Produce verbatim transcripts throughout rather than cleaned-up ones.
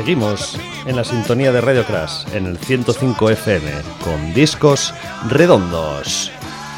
Seguimos en la sintonía de Radio Crash en el ciento cinco F M con Discos Redondos.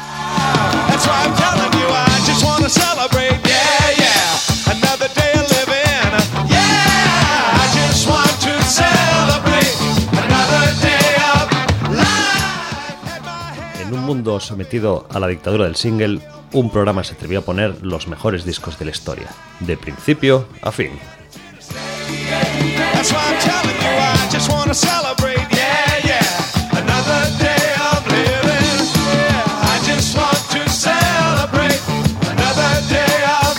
En un mundo sometido a la dictadura del single, un programa se atrevió a poner los mejores discos de la historia, de principio a fin. That's why I'm telling you, I just wanna celebrate, yeah, yeah, another day of living, yeah, I just want to celebrate, another day of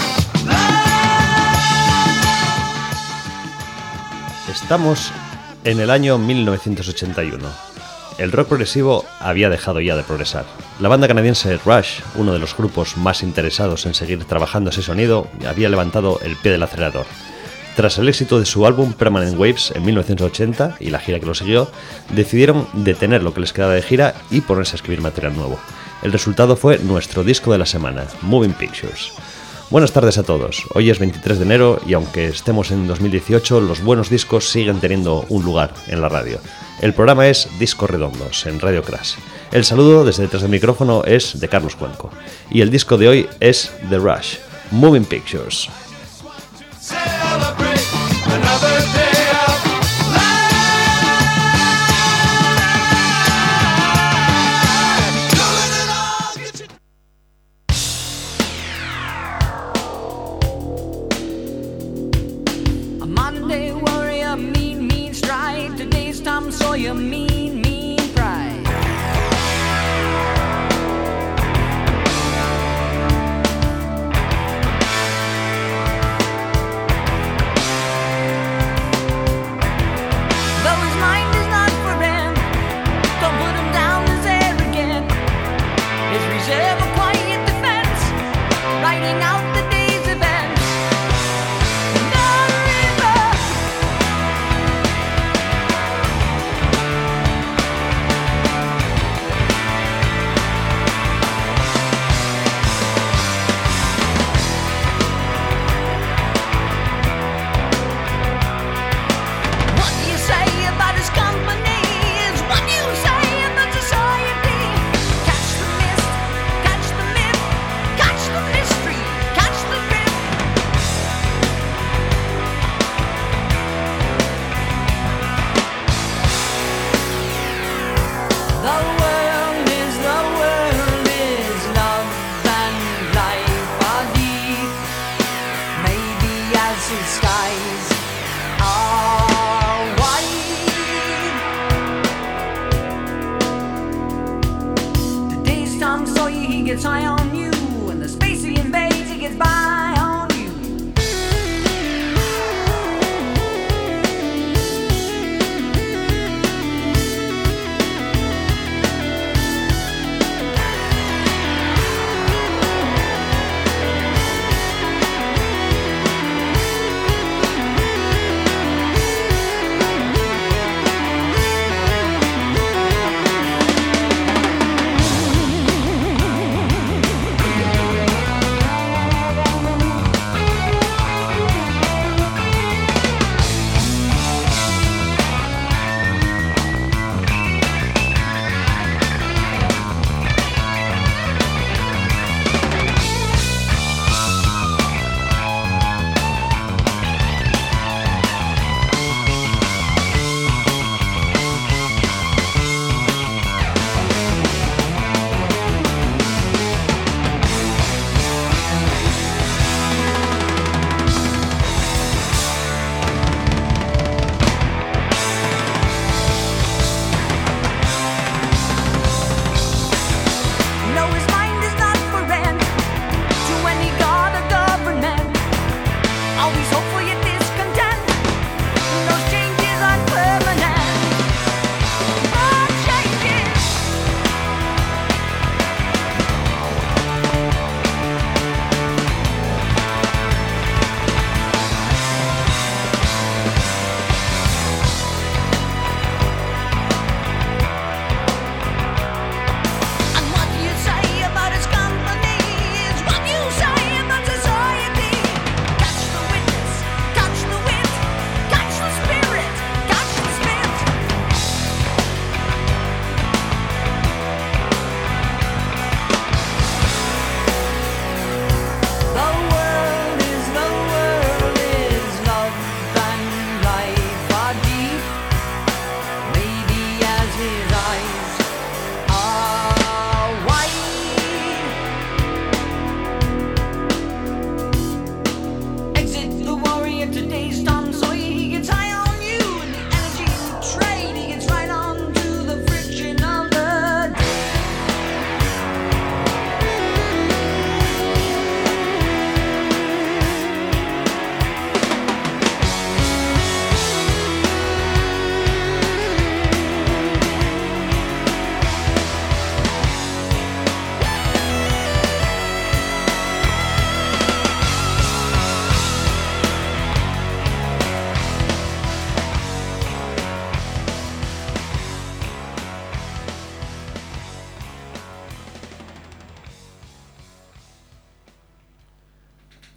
life. Estamos en el año mil novecientos ochenta y uno. El rock progresivo había dejado ya de progresar. La banda canadiense Rush, uno de los grupos más interesados en seguir trabajando ese sonido, había levantado el pie del acelerador. Tras el éxito de su álbum Permanent Waves en mil novecientos ochenta y la gira que lo siguió, decidieron detener lo que les quedaba de gira y ponerse a escribir material nuevo. El resultado fue nuestro disco de la semana, Moving Pictures. Buenas tardes a todos, hoy es veintitrés de enero y aunque estemos en dos mil dieciocho, los buenos discos siguen teniendo un lugar en la radio. El programa es Discos Redondos en Radio Crash. El saludo desde detrás del micrófono es de Carlos Cuenco y el disco de hoy es The Rush, Moving Pictures. Your mean, mean pride. Though his mind is not for rent, don't put him down as arrogant. His reserve a quiet defense, writing out the day's events.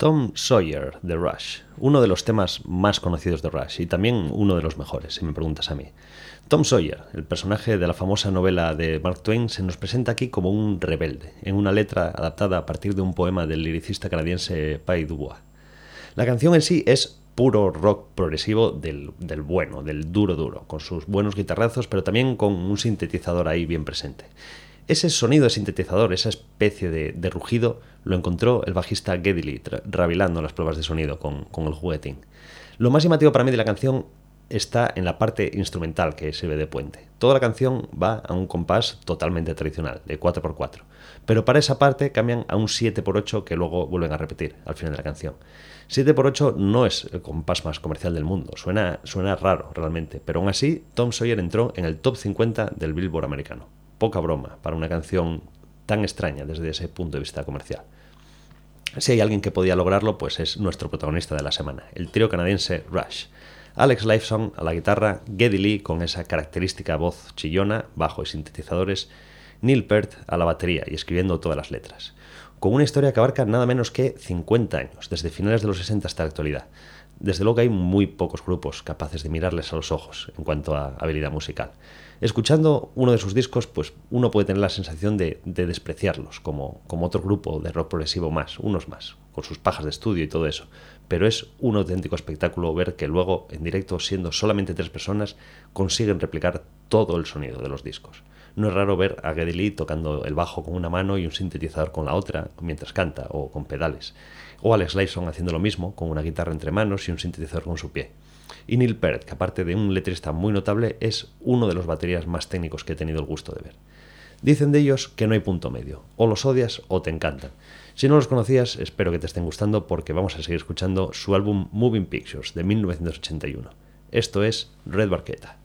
Tom Sawyer de Rush, uno de los temas más conocidos de Rush y también uno de los mejores, si me preguntas a mí. Tom Sawyer, el personaje de la famosa novela de Mark Twain, se nos presenta aquí como un rebelde, en una letra adaptada a partir de un poema del liricista canadiense Pay Dubois. La canción en sí es puro rock progresivo del, del bueno, del duro duro, con sus buenos guitarrazos, pero también con un sintetizador ahí bien presente. Ese sonido de sintetizador, esa especie de, de rugido, lo encontró el bajista Geddy Lee, rabilando las pruebas de sonido con, con el juguetín. Lo más llamativo para mí de la canción está en la parte instrumental que sirve de puente. Toda la canción va a un compás totalmente tradicional, de cuatro por cuatro, pero para esa parte cambian a un siete por ocho que luego vuelven a repetir al final de la canción. siete por ocho no es el compás más comercial del mundo, suena, suena raro realmente, pero aún así Tom Sawyer entró en el top cincuenta del Billboard americano. Poca broma para una canción tan extraña desde ese punto de vista comercial. Si hay alguien que podía lograrlo, pues es nuestro protagonista de la semana, el trío canadiense Rush. Alex Lifeson a la guitarra, Geddy Lee con esa característica voz chillona, bajo y sintetizadores, Neil Peart a la batería y escribiendo todas las letras. Con una historia que abarca nada menos que cincuenta años, desde finales de los sesenta hasta la actualidad. Desde luego hay muy pocos grupos capaces de mirarles a los ojos en cuanto a habilidad musical. Escuchando uno de sus discos, pues uno puede tener la sensación de, de despreciarlos, como, como otro grupo de rock progresivo más, unos más, con sus pajas de estudio y todo eso. Pero es un auténtico espectáculo ver que luego, en directo, siendo solamente tres personas, consiguen replicar todo el sonido de los discos. No es raro ver a Geddy Lee tocando el bajo con una mano y un sintetizador con la otra mientras canta, o con pedales. O Alex Lifeson haciendo lo mismo, con una guitarra entre manos y un sintetizador con su pie. Y Neil Peart, que aparte de un letrista muy notable, es uno de los baterías más técnicos que he tenido el gusto de ver. Dicen de ellos que no hay punto medio, o los odias o te encantan. Si no los conocías, espero que te estén gustando porque vamos a seguir escuchando su álbum Moving Pictures de mil novecientos ochenta y uno. Esto es Red Barqueta.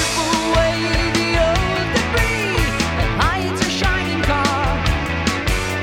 Away the old debris and hides a shining car.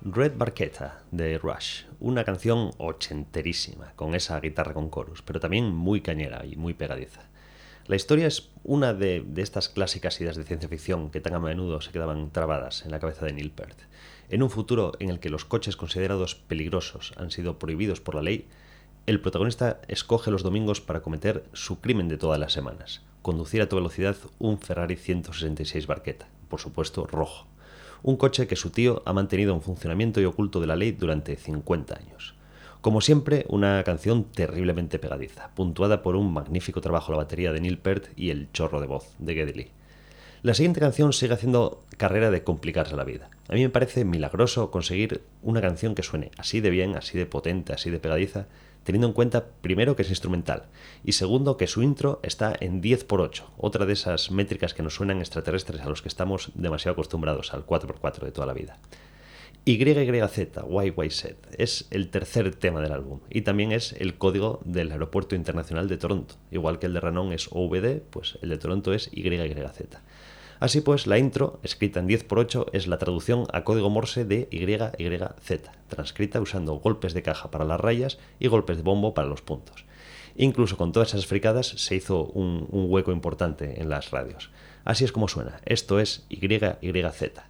Red Barchetta de Rush, una canción ochenterísima, con esa guitarra con chorus, pero también muy cañera y muy pegadiza. La historia es una de, de estas clásicas ideas de ciencia ficción que tan a menudo se quedaban trabadas en la cabeza de Neil Peart. En un futuro en el que los coches considerados peligrosos han sido prohibidos por la ley, el protagonista escoge los domingos para cometer su crimen de todas las semanas: conducir a toda velocidad un Ferrari ciento sesenta y seis Barchetta, por supuesto rojo. Un coche que su tío ha mantenido en funcionamiento y oculto de la ley durante cincuenta años. Como siempre, una canción terriblemente pegadiza, puntuada por un magnífico trabajo a la batería de Neil Peart y el chorro de voz de Geddy Lee. La siguiente canción sigue haciendo carrera de complicarse la vida. A mí me parece milagroso conseguir una canción que suene así de bien, así de potente, así de pegadiza, teniendo en cuenta, primero, que es instrumental, y segundo, que su intro está en diez por ocho, otra de esas métricas que nos suenan extraterrestres a los que estamos demasiado acostumbrados al cuatro por cuatro de toda la vida. Y Y Y Z, Y Y Z, es el tercer tema del álbum, y también es el código del Aeropuerto Internacional de Toronto. Igual que el de Ranón es O V D, pues el de Toronto es Y Y Z. Así pues, la intro, escrita en diez por ocho, es la traducción a código Morse de Y Y Z, transcrita usando golpes de caja para las rayas y golpes de bombo para los puntos. Incluso con todas esas fricadas se hizo un, un hueco importante en las radios. Así es como suena. Esto es Y Y Z.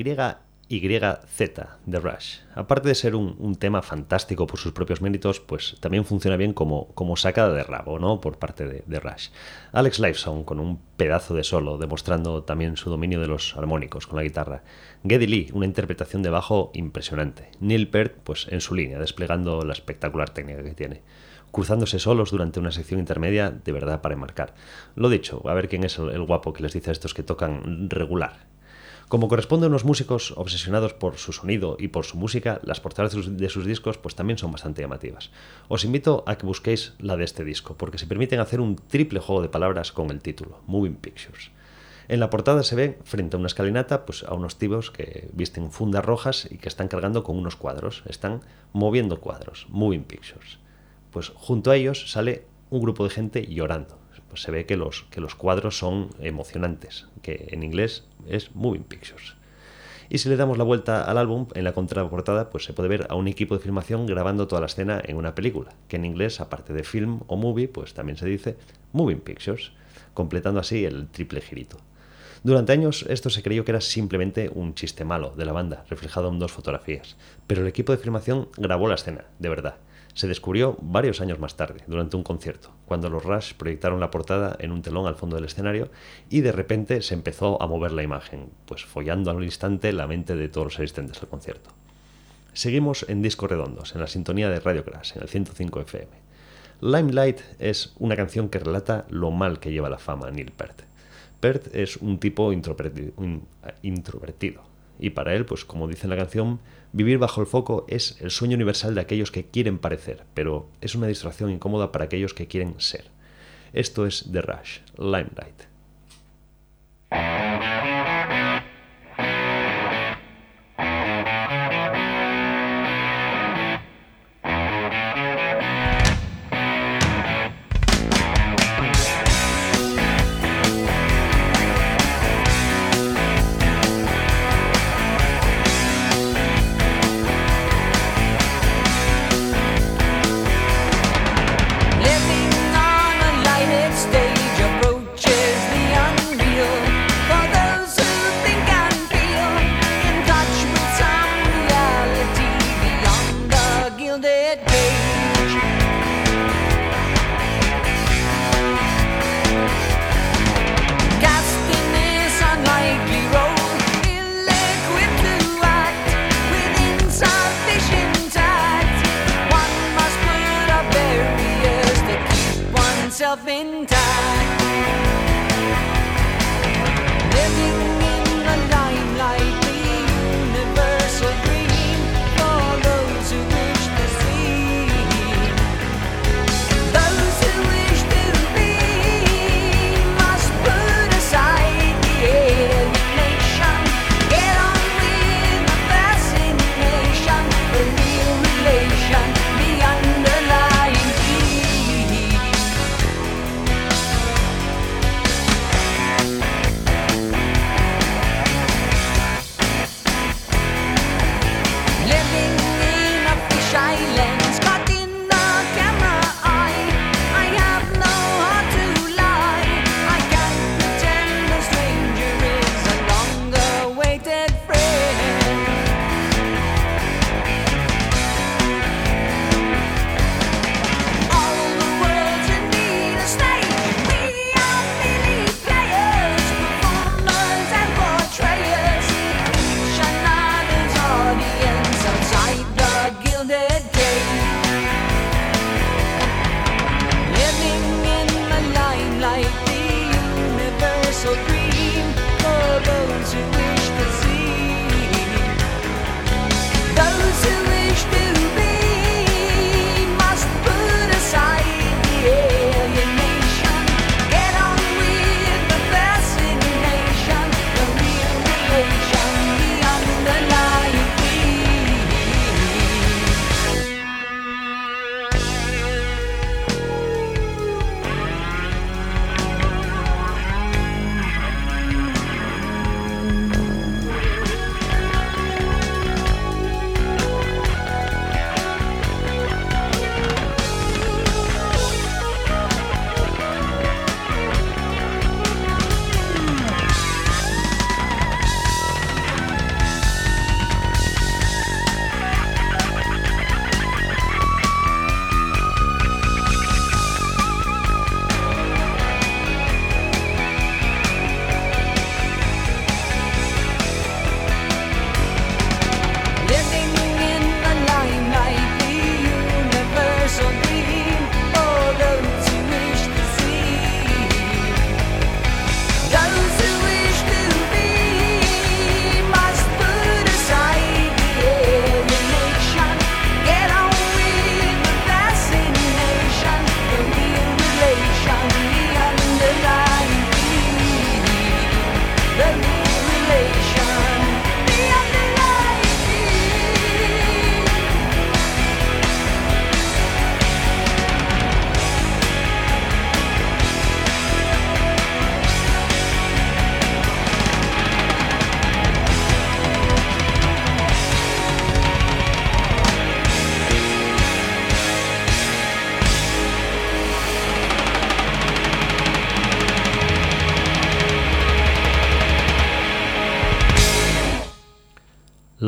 Y Z de Rush. Aparte de ser un, un tema fantástico por sus propios méritos, pues también funciona bien como, como sacada de rabo, ¿no? Por parte de, de Rush. Alex Lifeson con un pedazo de solo, demostrando también su dominio de los armónicos con la guitarra. Geddy Lee, una interpretación de bajo impresionante. Neil Peart, pues en su línea, desplegando la espectacular técnica que tiene. Cruzándose solos durante una sección intermedia, de verdad para enmarcar. Lo dicho, a ver quién es el, el guapo que les dice a estos que tocan regular. Como corresponde a unos músicos obsesionados por su sonido y por su música, las portadas de sus, de sus discos pues también son bastante llamativas. Os invito a que busquéis la de este disco, porque se permiten hacer un triple juego de palabras con el título, Moving Pictures. En la portada se ve, frente a una escalinata, pues a unos tipos que visten fundas rojas y que están cargando con unos cuadros, están moviendo cuadros, Moving Pictures. Pues junto a ellos sale un grupo de gente llorando. Pues se ve que los, que los cuadros son emocionantes, que en inglés es Moving Pictures. Y si le damos la vuelta al álbum, en la contraportada pues se puede ver a un equipo de filmación grabando toda la escena en una película, que en inglés, aparte de film o movie, pues también se dice Moving Pictures, completando así el triple girito. Durante años esto se creyó que era simplemente un chiste malo de la banda, reflejado en dos fotografías, pero el equipo de filmación grabó la escena, de verdad. Se descubrió varios años más tarde, durante un concierto, cuando los Rush proyectaron la portada en un telón al fondo del escenario y de repente se empezó a mover la imagen, pues follando al instante la mente de todos los asistentes al concierto. Seguimos en Discos Redondos, en la sintonía de Radio Crash, en el ciento cinco F M. Limelight es una canción que relata lo mal que lleva la fama a Neil Peart. Peart es un tipo introvertido, introvertido. Y para él, pues como dice en la canción, vivir bajo el foco es el sueño universal de aquellos que quieren parecer, pero es una distracción incómoda para aquellos que quieren ser. Esto es The Rush, Limelight. Living on a lighted stage approaches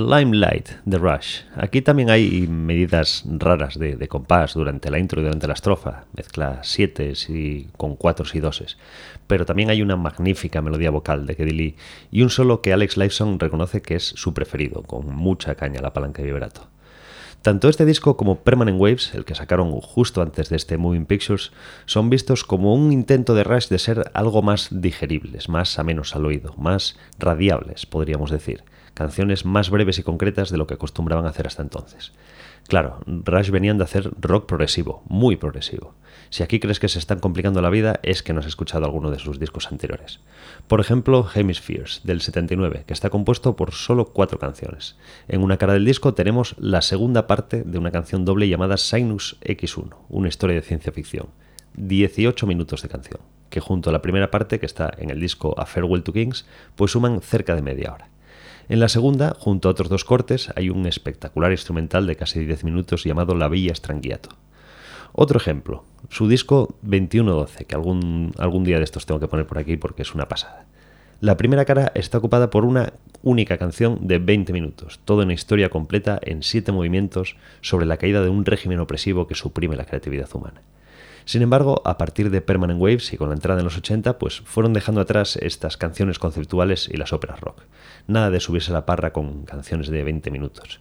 Limelight de Rush. Aquí también hay medidas raras de, de compás durante la intro y durante la estrofa, mezcla sietes y con cuatros y doses, pero también hay una magnífica melodía vocal de Geddy Lee y un solo que Alex Lifeson reconoce que es su preferido, con mucha caña a la palanca de vibrato. Tanto este disco como Permanent Waves, el que sacaron justo antes de este Moving Pictures, son vistos como un intento de Rush de ser algo más digeribles, más amenos al oído, más radiables, podríamos decir. Canciones más breves y concretas de lo que acostumbraban a hacer hasta entonces. Claro, Rush venían de hacer rock progresivo, muy progresivo. Si aquí crees que se están complicando la vida, es que no has escuchado alguno de sus discos anteriores. Por ejemplo, Hemispheres, del setenta y nueve, que está compuesto por solo cuatro canciones. En una cara del disco tenemos la segunda parte de una canción doble llamada Sinus equis uno, una historia de ciencia ficción. dieciocho minutos de canción, que junto a la primera parte, que está en el disco A Farewell to Kings, pues suman cerca de media hora. En la segunda, junto a otros dos cortes, hay un espectacular instrumental de casi diez minutos llamado La Villa Strangiato. Otro ejemplo, su disco veintiuno doce, que algún, algún día de estos tengo que poner por aquí porque es una pasada. La primera cara está ocupada por una única canción de veinte minutos, toda una historia completa en siete movimientos sobre la caída de un régimen opresivo que suprime la creatividad humana. Sin embargo, a partir de Permanent Waves y con la entrada en los ochenta, pues fueron dejando atrás estas canciones conceptuales y las óperas rock. Nada de subirse a la parra con canciones de veinte minutos.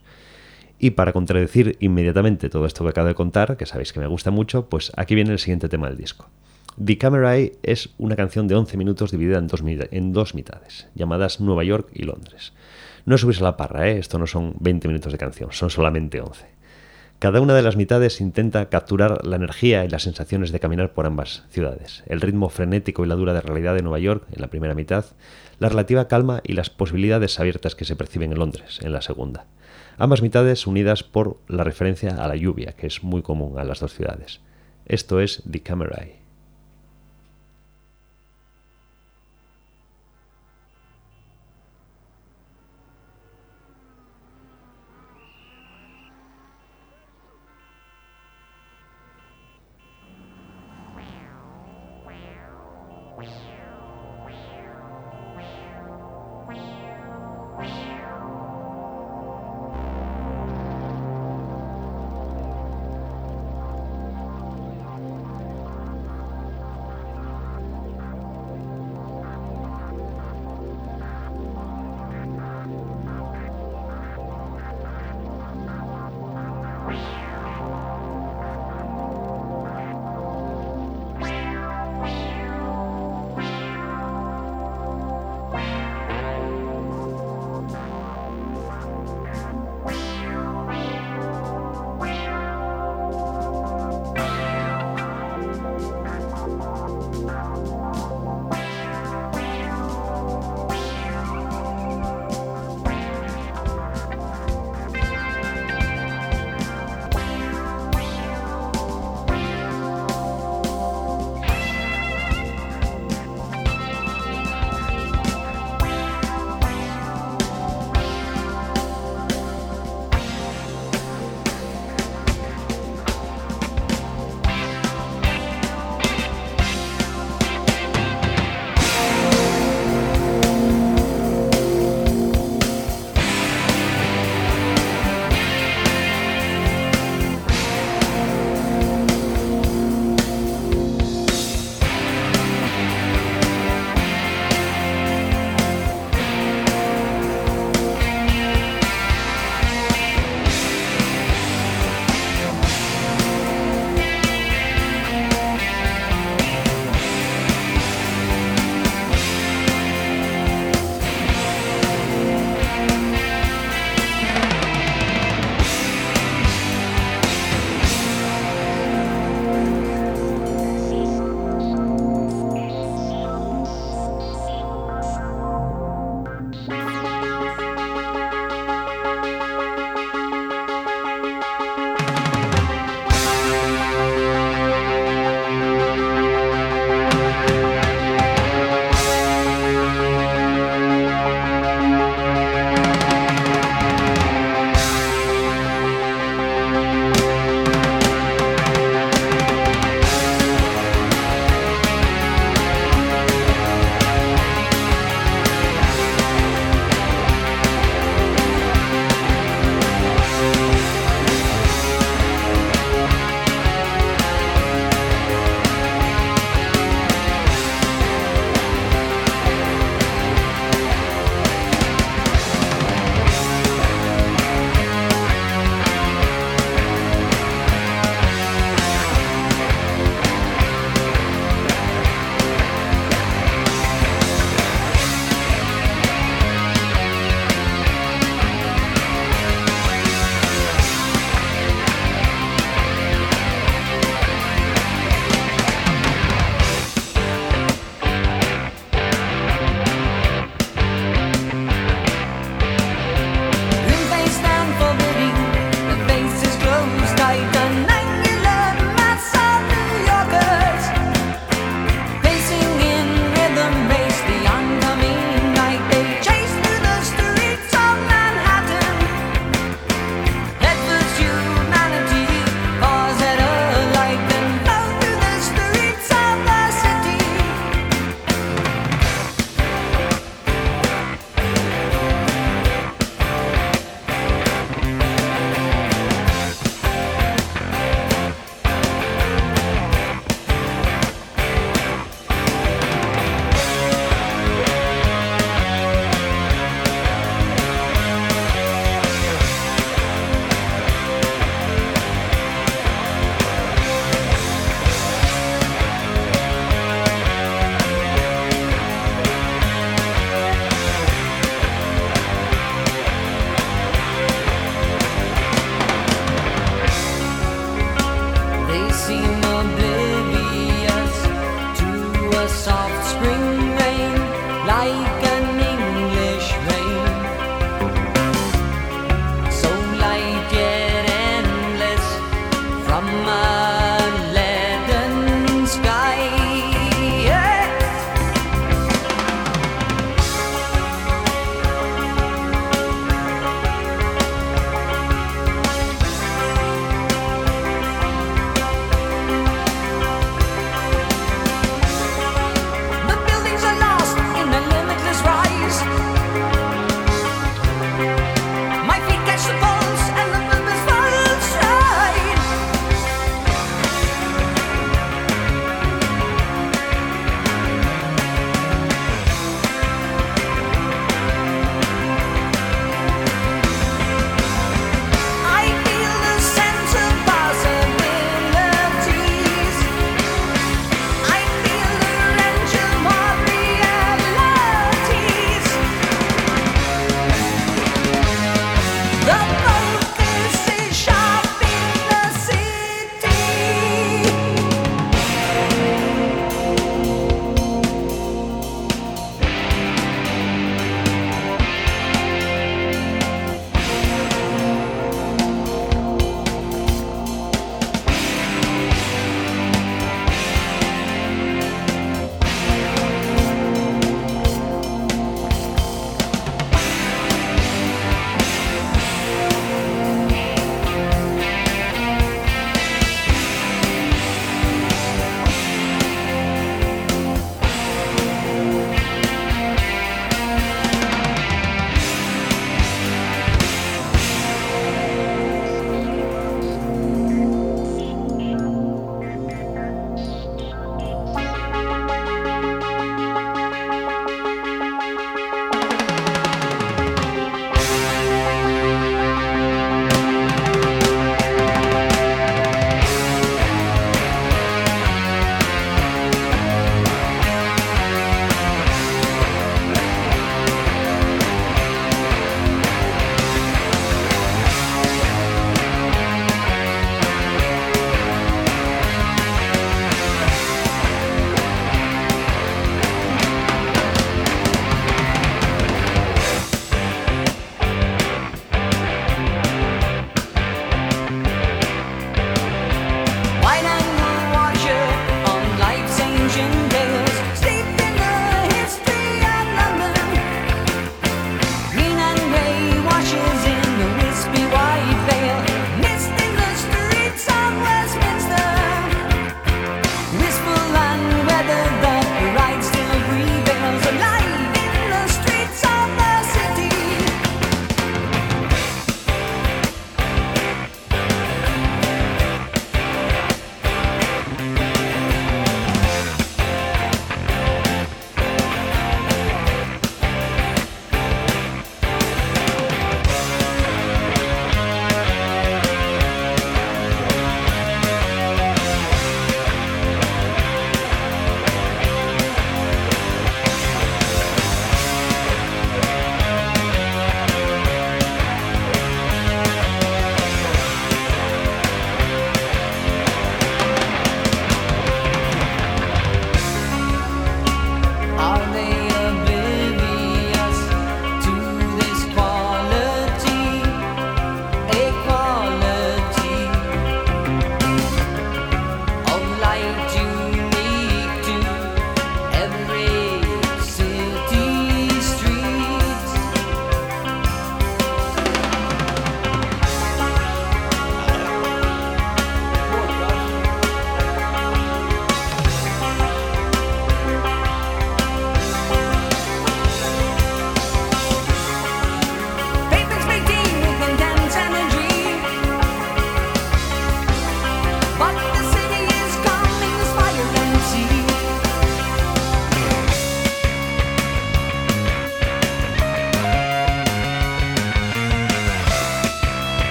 Y para contradecir inmediatamente todo esto que acabo de contar, que sabéis que me gusta mucho, pues aquí viene el siguiente tema del disco. Decameron es una canción de once minutos dividida en dos, en dos mitades, llamadas Nueva York y Londres. No es subirse a la parra, ¿eh? Esto no son veinte minutos de canción, son solamente once. Cada una de las mitades intenta capturar la energía y las sensaciones de caminar por ambas ciudades, el ritmo frenético y la dura de realidad de Nueva York en la primera mitad, la relativa calma y las posibilidades abiertas que se perciben en Londres en la segunda. Ambas mitades unidas por la referencia a la lluvia, que es muy común a las dos ciudades. Esto es Decameron.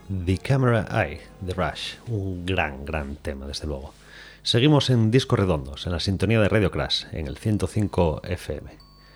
The Camera Eye, de Rush, un gran, gran tema, desde luego. Seguimos en Discos Redondos, en la sintonía de Radio Crash, en el ciento cinco F M.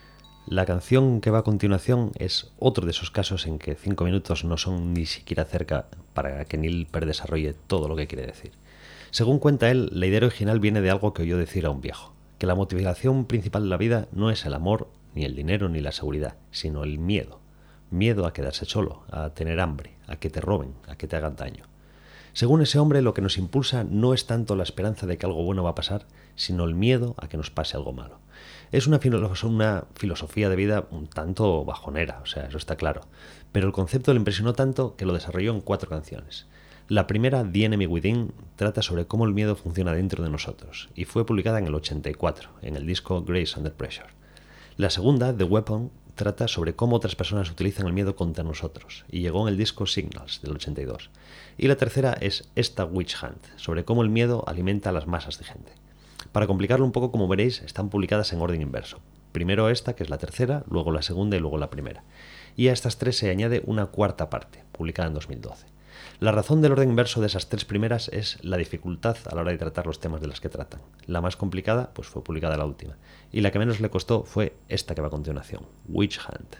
La canción que va a continuación es otro de esos casos en que cinco minutos no son ni siquiera cerca para que Neil Peart desarrolle todo lo que quiere decir. Según cuenta él, la idea original viene de algo que oyó decir a un viejo, que la motivación principal de la vida no es el amor, ni el dinero, ni la seguridad, sino el miedo. Miedo a quedarse solo, a tener hambre, a que te roben, a que te hagan daño. Según ese hombre, lo que nos impulsa no es tanto la esperanza de que algo bueno va a pasar, sino el miedo a que nos pase algo malo. Es una, filo- una filosofía de vida un tanto bajonera, o sea, eso está claro. Pero el concepto le impresionó tanto que lo desarrolló en cuatro canciones. La primera, The Enemy Within, trata sobre cómo el miedo funciona dentro de nosotros, y fue publicada en el ochenta y cuatro, en el disco Grace Under Pressure. La segunda, The Weapon, trata sobre cómo otras personas utilizan el miedo contra nosotros, y llegó en el disco Signals, del ochenta y dos. Y la tercera es esta Witch Hunt, sobre cómo el miedo alimenta a las masas de gente. Para complicarlo un poco, como veréis, están publicadas en orden inverso. Primero esta, que es la tercera, luego la segunda y luego la primera. Y a estas tres se añade una cuarta parte, publicada en dos mil doce. La razón del orden inverso de esas tres primeras es la dificultad a la hora de tratar los temas de las que tratan. La más complicada pues fue publicada la última, y la que menos le costó fue esta que va a continuación, Witch Hunt.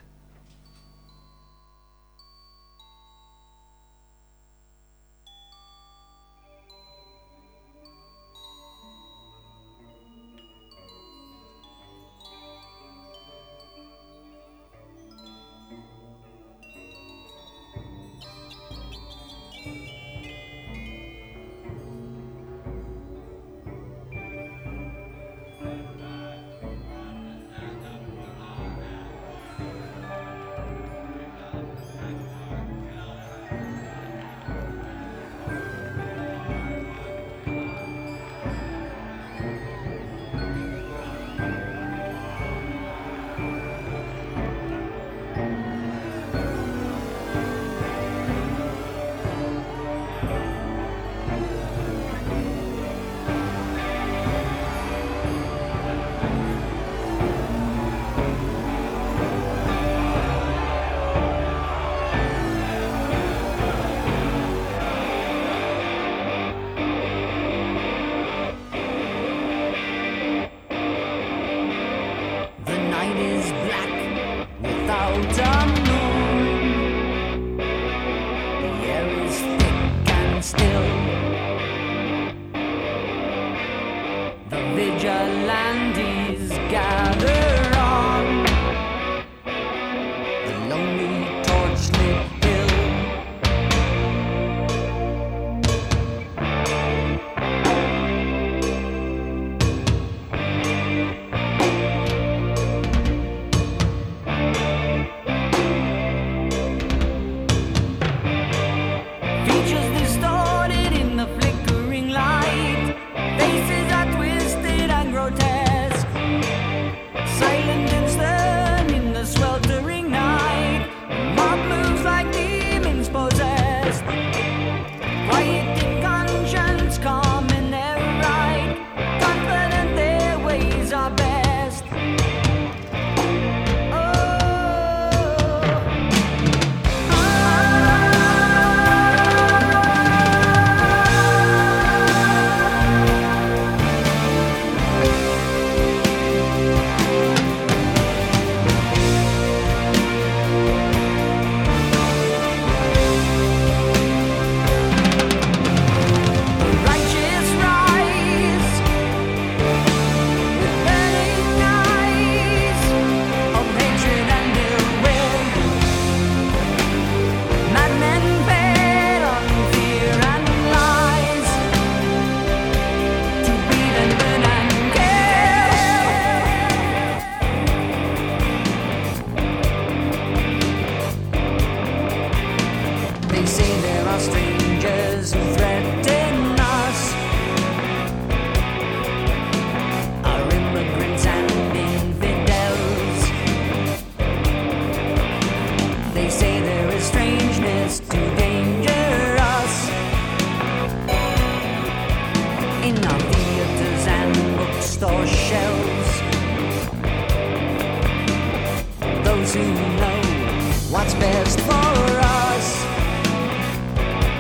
Those who know what's best for us.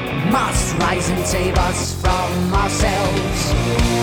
save us from ourselves.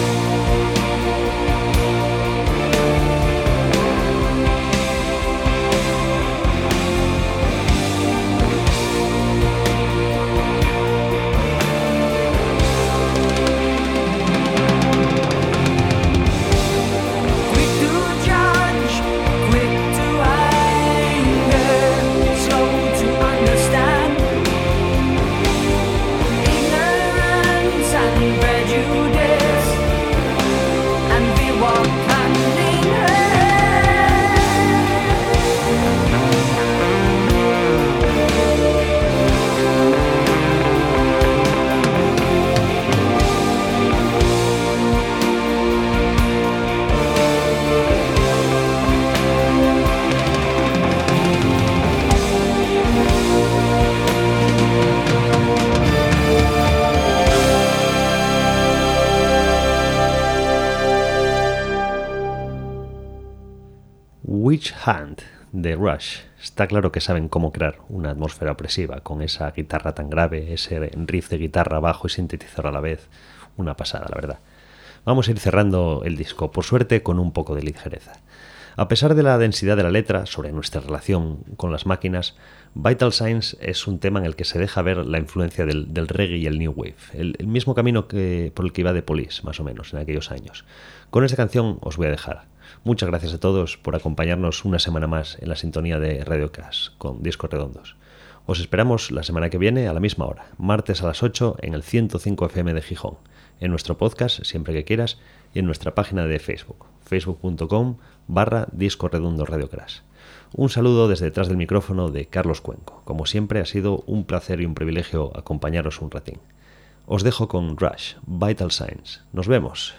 Witch Hunt de Rush. Está claro que saben cómo crear una atmósfera opresiva con esa guitarra tan grave, ese riff de guitarra bajo y sintetizador a la vez. Una pasada, la verdad. Vamos a ir cerrando el disco, por suerte con un poco de ligereza. A pesar de la densidad de la letra sobre nuestra relación con las máquinas, Vital Signs es un tema en el que se deja ver la influencia del, del reggae y el new wave, el, el mismo camino que, por el que iba The Police, más o menos, en aquellos años. Con esta canción os voy a dejar. Muchas gracias a todos por acompañarnos una semana más en la sintonía de Radio Cash con Discos Redondos. Os esperamos la semana que viene a la misma hora, martes a las ocho en el ciento cinco F M de Gijón, en nuestro podcast siempre que quieras y en nuestra página de Facebook, facebook.com barra Discos Redondos Radio Crash. Un saludo desde detrás del micrófono de Carlos Cuenco. Como siempre ha sido un placer y un privilegio acompañaros un ratín. Os dejo con Rush, Vital Signs. Nos vemos.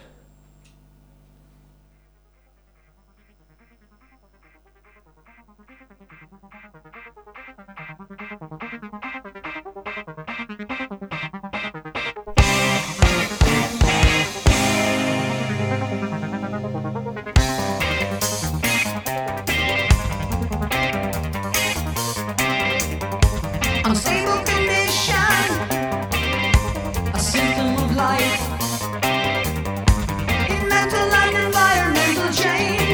Unstable condition, a symptom of life. In mental and environmental change,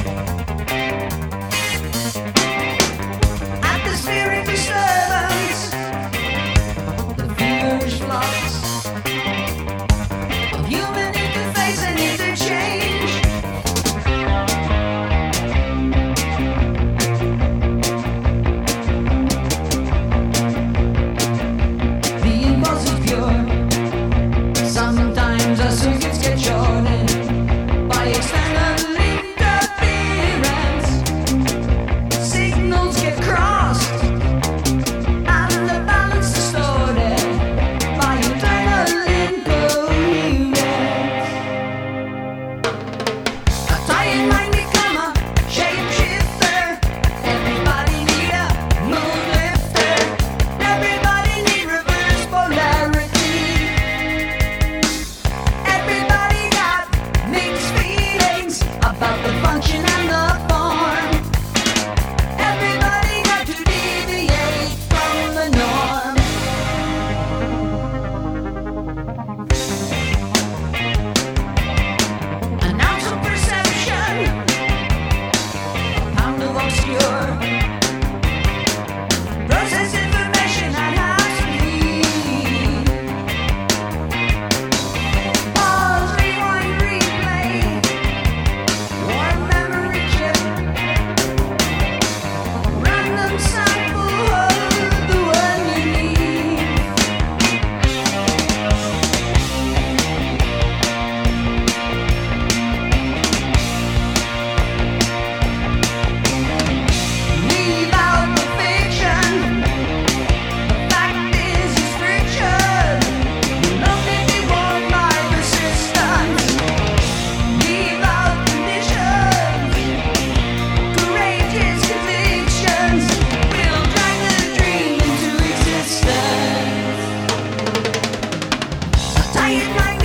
atmospheric disturbance, the feverish flux of human interface and interchange. Sometimes our circuits get shorted by external interference. Signals get crossed and the balance distorted by internal incoherence. A tired mind become a shapeshifter. Everybody need a moon lifter. Everybody need reverse polarity. Everybody got mixed feelings about the function and the form. Everybody got to deviate from the norm. An ounce of perception, a pound of obscure. Process information at high speed. Pause, rewind, replay. Warm memory chip. Random sample of the one you need. Leave out the fiction. The fact is it's friction. Will only be won by persistence. Leave out conditions. Courageous convictions will drag the dream into existence. A tired mind